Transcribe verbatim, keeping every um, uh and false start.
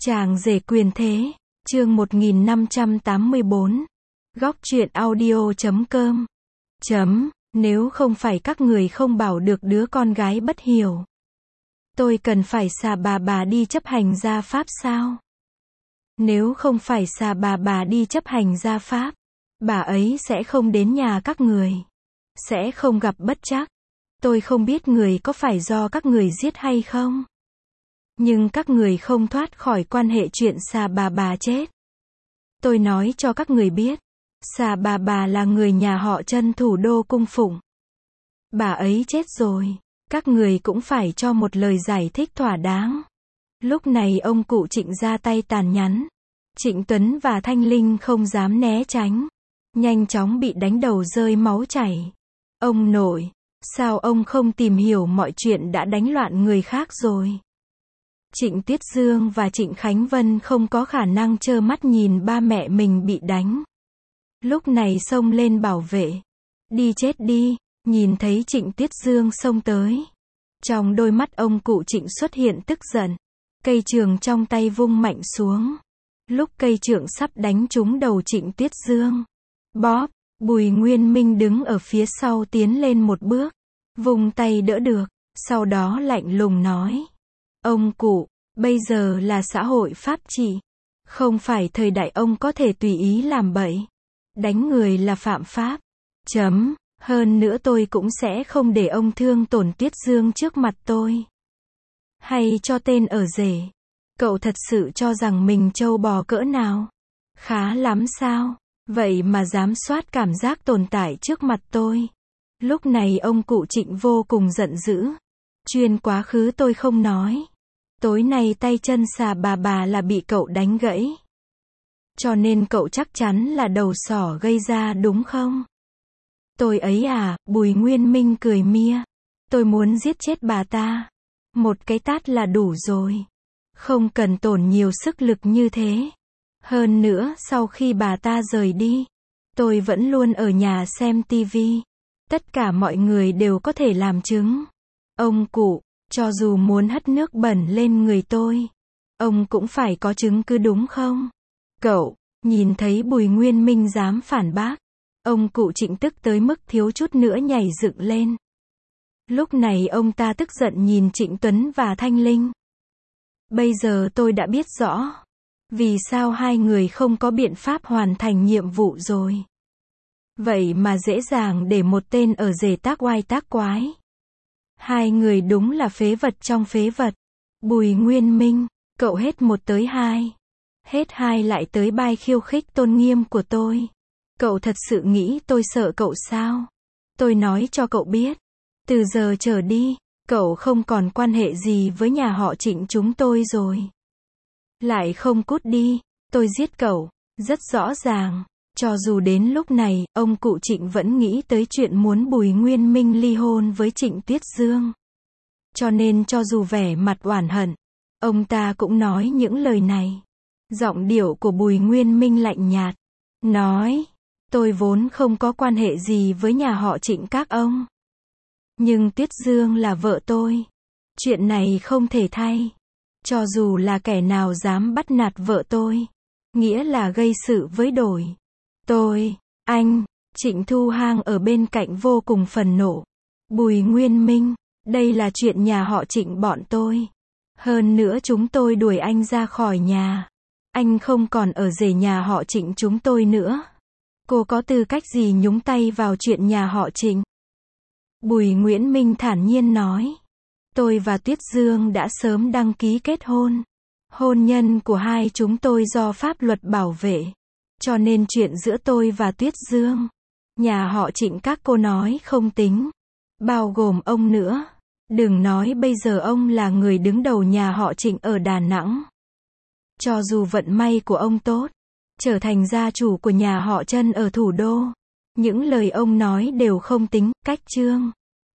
Chàng rể quyền thế, chương một nghìn năm trăm tám mươi bốn. Góc truyện audio chấm com. Chấm, nếu không phải các người không bảo được đứa con gái bất hiếu. Tôi cần phải xà bà bà đi chấp hành gia pháp sao? Nếu không phải xà bà bà đi chấp hành gia pháp, bà ấy sẽ không đến nhà các người. Sẽ không gặp bất trắc. Tôi không biết người có phải do các người giết hay không. Nhưng các người không thoát khỏi quan hệ chuyện xà bà bà chết. Tôi nói cho các người biết, xà bà bà là người nhà họ Trân thủ đô cung phụng. Bà ấy chết rồi, các người cũng phải cho một lời giải thích thỏa đáng. Lúc này ông cụ Trịnh ra tay tàn nhẫn. Trịnh Tuấn và Thanh Linh không dám né tránh. Nhanh chóng bị đánh đầu rơi máu chảy. Ông nội, sao ông không tìm hiểu mọi chuyện đã đánh loạn người khác rồi? Trịnh Tuyết Dương và Trịnh Khánh Vân không có khả năng trơ mắt nhìn ba mẹ mình bị đánh. Lúc này xông lên bảo vệ. Đi chết đi, nhìn thấy Trịnh Tuyết Dương xông tới. Trong đôi mắt ông cụ Trịnh xuất hiện tức giận. Cây trường trong tay vung mạnh xuống. Lúc cây trượng sắp đánh trúng đầu Trịnh Tuyết Dương. Bóp, Bùi Nguyên Minh đứng ở phía sau tiến lên một bước. Vung tay đỡ được, sau đó lạnh lùng nói. Ông cụ, bây giờ là xã hội pháp trị. Không phải thời đại ông có thể tùy ý làm bậy. Đánh người là phạm pháp. Chấm, hơn nữa tôi cũng sẽ không để ông thương tổn Tuyết Dương trước mặt tôi. Hay cho tên ở rể. Cậu thật sự cho rằng mình trâu bò cỡ nào? Khá lắm sao? Vậy mà dám soát cảm giác tồn tại trước mặt tôi. Lúc này ông cụ Trịnh vô cùng giận dữ. Chuyên quá khứ tôi không nói. Tối nay tay chân xà bà bà là bị cậu đánh gãy. Cho nên cậu chắc chắn là đầu sỏ gây ra đúng không? Tôi ấy à, Bùi Nguyên Minh cười mia. Tôi muốn giết chết bà ta. Một cái tát là đủ rồi. Không cần tổn nhiều sức lực như thế. Hơn nữa, sau khi bà ta rời đi, tôi vẫn luôn ở nhà xem tivi. Tất cả mọi người đều có thể làm chứng. Ông cụ, cho dù muốn hất nước bẩn lên người tôi, ông cũng phải có chứng cứ đúng không? Cậu, nhìn thấy Bùi Nguyên Minh dám phản bác. Ông cụ Trịnh tức tới mức thiếu chút nữa nhảy dựng lên. Lúc này ông ta tức giận nhìn Trịnh Tuấn và Thanh Linh. Bây giờ tôi đã biết rõ. Vì sao hai người không có biện pháp hoàn thành nhiệm vụ rồi. Vậy mà dễ dàng để một tên ở rể tác oai tác quái. Hai người đúng là phế vật trong phế vật. Bùi Nguyên Minh, cậu hết một tới hai. Hết hai lại tới bai khiêu khích tôn nghiêm của tôi. Cậu thật sự nghĩ tôi sợ cậu sao? Tôi nói cho cậu biết. Từ giờ trở đi, cậu không còn quan hệ gì với nhà họ Trịnh chúng tôi rồi. Lại không cút đi, tôi giết cậu. Rất rõ ràng. Cho dù đến lúc này, ông cụ Trịnh vẫn nghĩ tới chuyện muốn Bùi Nguyên Minh ly hôn với Trịnh Tuyết Dương. Cho nên cho dù vẻ mặt oản hận, ông ta cũng nói những lời này. Giọng điệu của Bùi Nguyên Minh lạnh nhạt. Nói, tôi vốn không có quan hệ gì với nhà họ Trịnh các ông. Nhưng Tuyết Dương là vợ tôi. Chuyện này không thể thay. Cho dù là kẻ nào dám bắt nạt vợ tôi, nghĩa là gây sự với đổi. Tôi, anh, Trịnh Thu Hang ở bên cạnh vô cùng phần nộ. Bùi Nguyên Minh, đây là chuyện nhà họ Trịnh bọn tôi. Hơn nữa chúng tôi đuổi anh ra khỏi nhà. Anh không còn ở rể nhà họ Trịnh chúng tôi nữa. Cô có tư cách gì nhúng tay vào chuyện nhà họ Trịnh? Bùi Nguyễn Minh thản nhiên nói. Tôi và Tuyết Dương đã sớm đăng ký kết hôn. Hôn nhân của hai chúng tôi do pháp luật bảo vệ. Cho nên chuyện giữa tôi và Tuyết Dương, nhà họ Trịnh các cô nói không tính. Bao gồm ông nữa. Đừng nói bây giờ ông là người đứng đầu nhà họ Trịnh ở Đà Nẵng. Cho dù vận may của ông tốt, trở thành gia chủ của nhà họ Trân ở thủ đô, những lời ông nói đều không tính. Cách chương